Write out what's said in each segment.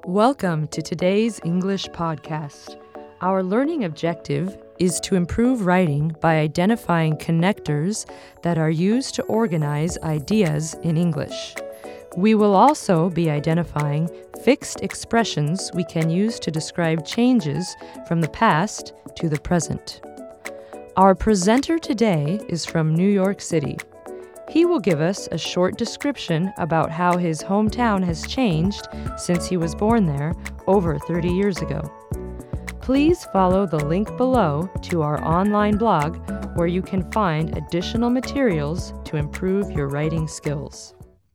Welcome to today's English podcast. Our learning objective is to improve writing by identifying connectors that are used to organize ideas in English. We will also be identifying fixed expressions we can use to describe changes from the past to the present. Our presenter today is from New York City. He will give us a short description about how his hometown has changed since he was born there over 30 years ago. Please follow the link below to our online blog where you can find additional materials to improve your writing skills.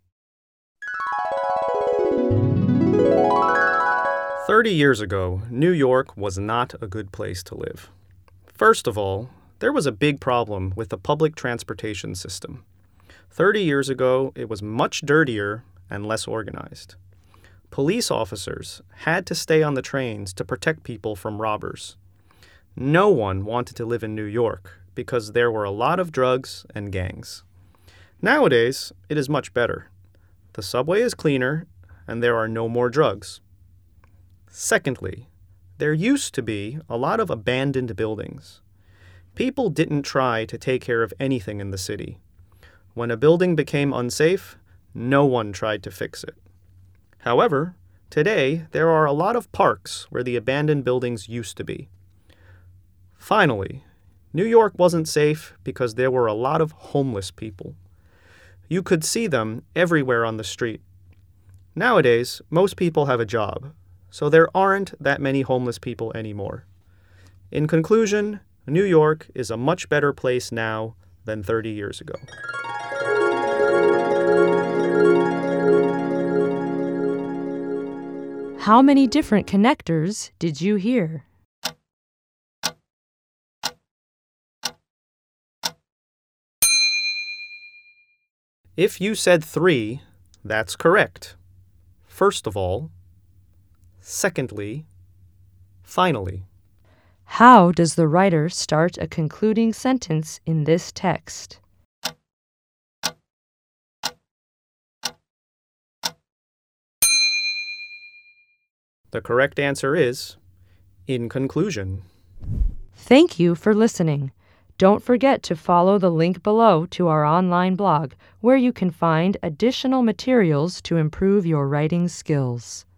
30 years ago, New York was not a good place to live. First of all, there was a big problem with the public transportation system. 30 years ago, it was much dirtier and less organized. Police officers had to stay on the trains to protect people from robbers. No one wanted to live in New York because there were a lot of drugs and gangs. Nowadays, it is much better. The subway is cleaner and there are no more drugs. Secondly, there used to be a lot of abandoned buildings. People didn't try to take care of anything in the city. When a building became unsafe, no one tried to fix it. However, today there are a lot of parks where the abandoned buildings used to be. Finally, New York wasn't safe because there were a lot of homeless people. You could see them everywhere on the street. Nowadays, most people have a job, so there aren't that many homeless people anymore. In conclusion, New York is a much better place now than 30 years ago. How many different connectors did you hear? If you said 3, that's correct. First of all, secondly, finally. How does the writer start a concluding sentence in this text? The correct answer is, in conclusion. Thank you for listening. Don't forget to follow the link below to our online blog where you can find additional materials to improve your writing skills.